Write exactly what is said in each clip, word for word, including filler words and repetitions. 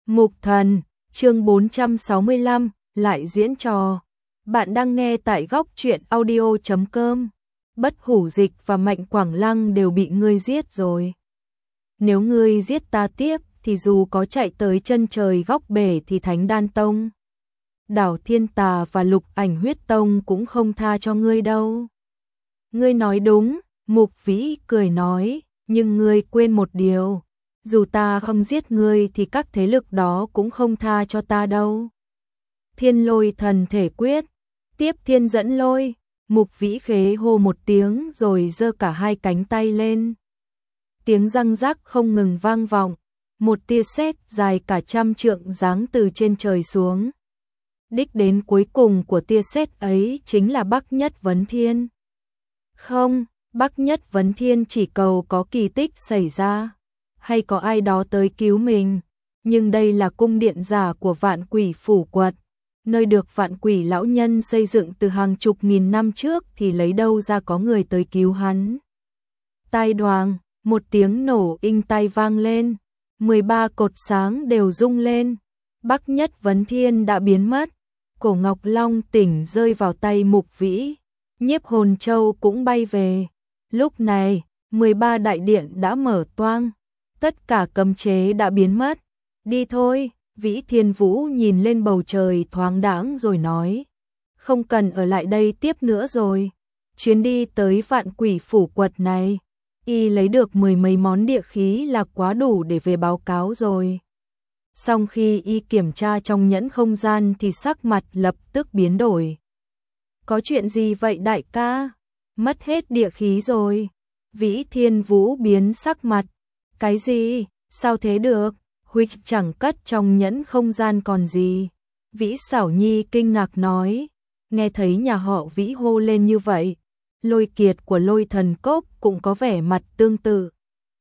Mục Thần, chương bốn trăm sáu mươi lăm, lại diễn trò. Bạn đang nghe tại góc truyện audio chấm com. Bất Hủ Dịch và Mạnh Quảng Lăng đều bị ngươi giết rồi. Nếu ngươi giết ta tiếp thì dù có chạy tới chân trời góc bể thì Thánh Đan Tông, Đảo Thiên Tà và Lục Ảnh Huyết Tông cũng không tha cho ngươi đâu. Ngươi nói đúng, Mục Vĩ cười nói, nhưng ngươi quên một điều. Dù ta không giết ngươi thì các thế lực đó cũng không tha cho ta đâu. Thiên Lôi Thần Thể Quyết, tiếp Thiên Dẫn Lôi, Mục Vĩ khế hô một tiếng rồi giơ cả hai cánh tay lên. Tiếng răng rắc không ngừng vang vọng, một tia sét dài cả trăm trượng giáng từ trên trời xuống. Đích đến cuối cùng của tia sét ấy chính là Bắc Nhất Vấn Thiên. Không, Bắc Nhất Vấn Thiên chỉ cầu có kỳ tích xảy ra, hay có ai đó tới cứu mình, nhưng đây là cung điện giả của Vạn Quỷ Phủ Quật, nơi được Vạn Quỷ lão nhân xây dựng từ hàng chục nghìn năm trước thì lấy đâu ra có người tới cứu hắn. Tai đoàng, một tiếng nổ inh tai vang lên, mười ba cột sáng đều rung lên, Bắc Nhất Vấn Thiên đã biến mất, cổ Ngọc Long tỉnh rơi vào tay Mục Vĩ, Nhiếp Hồn Châu cũng bay về. Lúc này, mười ba đại điện đã mở toang, tất cả cấm chế đã biến mất. Đi thôi, Vĩ Thiên Vũ nhìn lên bầu trời thoáng đãng rồi nói, không cần ở lại đây tiếp nữa rồi. Chuyến đi tới Vạn Quỷ Phủ Quật này, y lấy được mười mấy món địa khí là quá đủ để về báo cáo rồi. Sau khi y kiểm tra trong nhẫn không gian thì sắc mặt lập tức biến đổi. Có chuyện gì vậy đại ca? Mất hết địa khí rồi. Vĩ Thiên Vũ biến sắc mặt. Cái gì? Sao thế được? Huynh chẳng cất trong nhẫn không gian còn gì. Vĩ Xảo Nhi kinh ngạc nói. Nghe thấy nhà họ Vĩ hô lên như vậy, Lôi Kiệt của Lôi Thần Cốc cũng có vẻ mặt tương tự.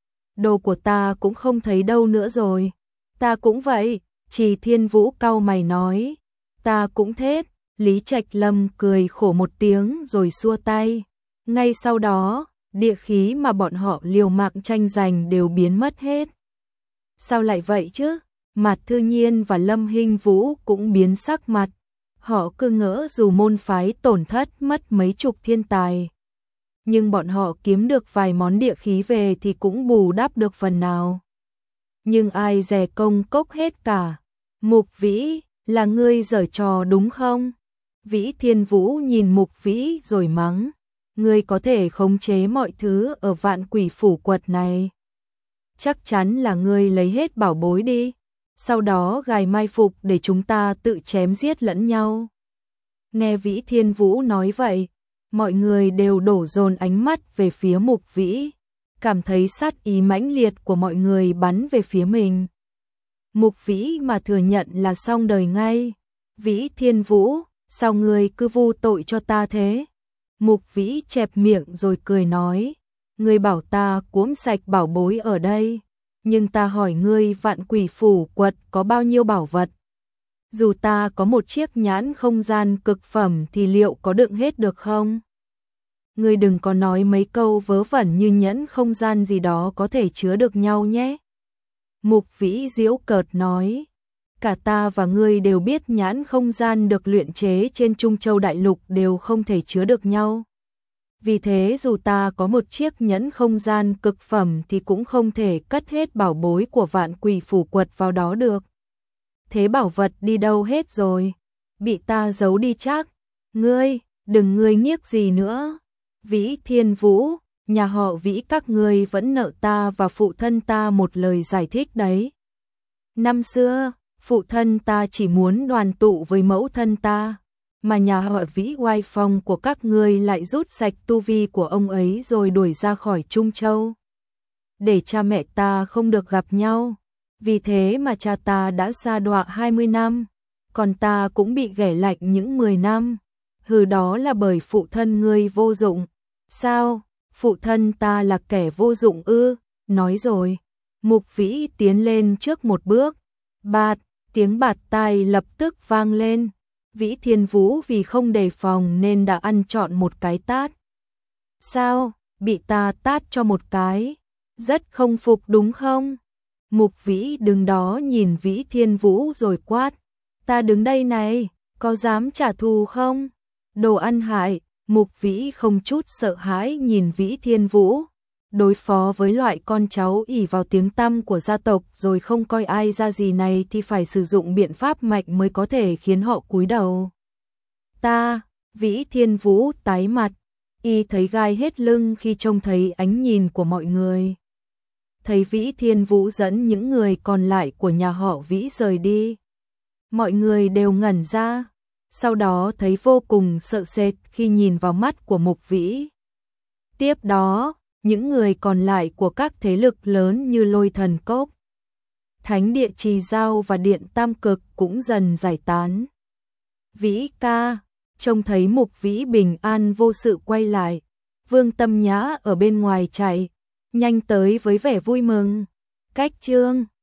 Đồ của ta cũng không thấy đâu nữa rồi. Ta cũng vậy, Trì Thiên Vũ cau mày nói. Ta cũng thế. Lý Trạch Lâm cười khổ một tiếng rồi xua tay. Ngay sau đó, địa khí mà bọn họ liều mạng tranh giành đều biến mất hết. Sao lại vậy chứ? Mạt Thư Nhiên và Lâm Hinh Vũ cũng biến sắc mặt. Họ cứ ngỡ dù môn phái tổn thất mất mấy chục thiên tài, nhưng bọn họ kiếm được vài món địa khí về thì cũng bù đắp được phần nào. Nhưng ai dè công cốc hết cả. Mục Vĩ, là ngươi giở trò đúng không? Vĩ Thiên Vũ nhìn Mục Vĩ rồi mắng. Ngươi có thể khống chế mọi thứ ở Vạn Quỷ Phủ Quật này. Chắc chắn là ngươi lấy hết bảo bối đi. Sau đó gài mai phục để chúng ta tự chém giết lẫn nhau. Nghe Vĩ Thiên Vũ nói vậy, mọi người đều đổ dồn ánh mắt về phía Mục Vĩ, cảm thấy sát ý mãnh liệt của mọi người bắn về phía mình. Mục Vĩ mà thừa nhận là xong đời ngay. Vĩ Thiên Vũ, sao ngươi cứ vu tội cho ta thế? Mục Vĩ chẹp miệng rồi cười nói, ngươi bảo ta cuỗm sạch bảo bối ở đây, nhưng ta hỏi ngươi Vạn Quỷ Phủ Quật có bao nhiêu bảo vật? Dù ta có một chiếc nhãn không gian cực phẩm thì liệu có đựng hết được không? Ngươi đừng có nói mấy câu vớ vẩn như nhẫn không gian gì đó có thể chứa được nhau nhé. Mục Vĩ giễu cợt nói, cả ta và ngươi đều biết nhãn không gian được luyện chế trên Trung Châu Đại Lục đều không thể chứa được nhau. Vì thế dù ta có một chiếc nhẫn không gian cực phẩm thì cũng không thể cất hết bảo bối của Vạn Quỷ Phủ Quật vào đó được. Thế bảo vật đi đâu hết rồi? Bị ta giấu đi chắc. Ngươi, đừng ngươi nhiếc gì nữa. Vĩ Thiên Vũ, nhà họ Vĩ các ngươi vẫn nợ ta và phụ thân ta một lời giải thích đấy. Năm xưa, phụ thân ta chỉ muốn đoàn tụ với mẫu thân ta, mà nhà họ Vĩ oai phong của các ngươi lại rút sạch tu vi của ông ấy rồi đuổi ra khỏi Trung Châu, để cha mẹ ta không được gặp nhau. Vì thế mà cha ta đã sa đọa hai mươi năm, còn ta cũng bị ghẻ lạnh những mười năm. Hừ, đó là bởi phụ thân ngươi vô dụng. Sao? Phụ thân ta là kẻ vô dụng ư? Nói rồi. Mục Vĩ tiến lên trước một bước. Bạt, tiếng bạt tai lập tức vang lên. Vĩ Thiên Vũ vì không đề phòng nên đã ăn trọn một cái tát. Sao? Bị ta tát cho một cái? Rất không phục đúng không? Mục Vĩ đứng đó nhìn Vĩ Thiên Vũ rồi quát, ta đứng đây này, có dám trả thù không? Đồ ăn hại. Mục Vĩ không chút sợ hãi nhìn Vĩ Thiên Vũ, đối phó với loại con cháu ỷ vào tiếng tăm của gia tộc rồi không coi ai ra gì này thì phải sử dụng biện pháp mạnh mới có thể khiến họ cúi đầu. Ta, Vĩ Thiên Vũ tái mặt, y thấy gai hết lưng khi trông thấy ánh nhìn của mọi người. Thấy Vĩ Thiên Vũ dẫn những người còn lại của nhà họ Vĩ rời đi. Mọi người đều ngẩn ra, sau đó thấy vô cùng sợ sệt khi nhìn vào mắt của Mục Vĩ. Tiếp đó, những người còn lại của các thế lực lớn như Lôi Thần Cốc, Thánh Địa Trì Giao và Điện Tam Cực cũng dần giải tán. Vĩ ca, trông thấy Mục Vĩ bình an vô sự quay lại, Vương Tâm Nhã ở bên ngoài chạy nhanh tới với vẻ vui mừng. Cách chương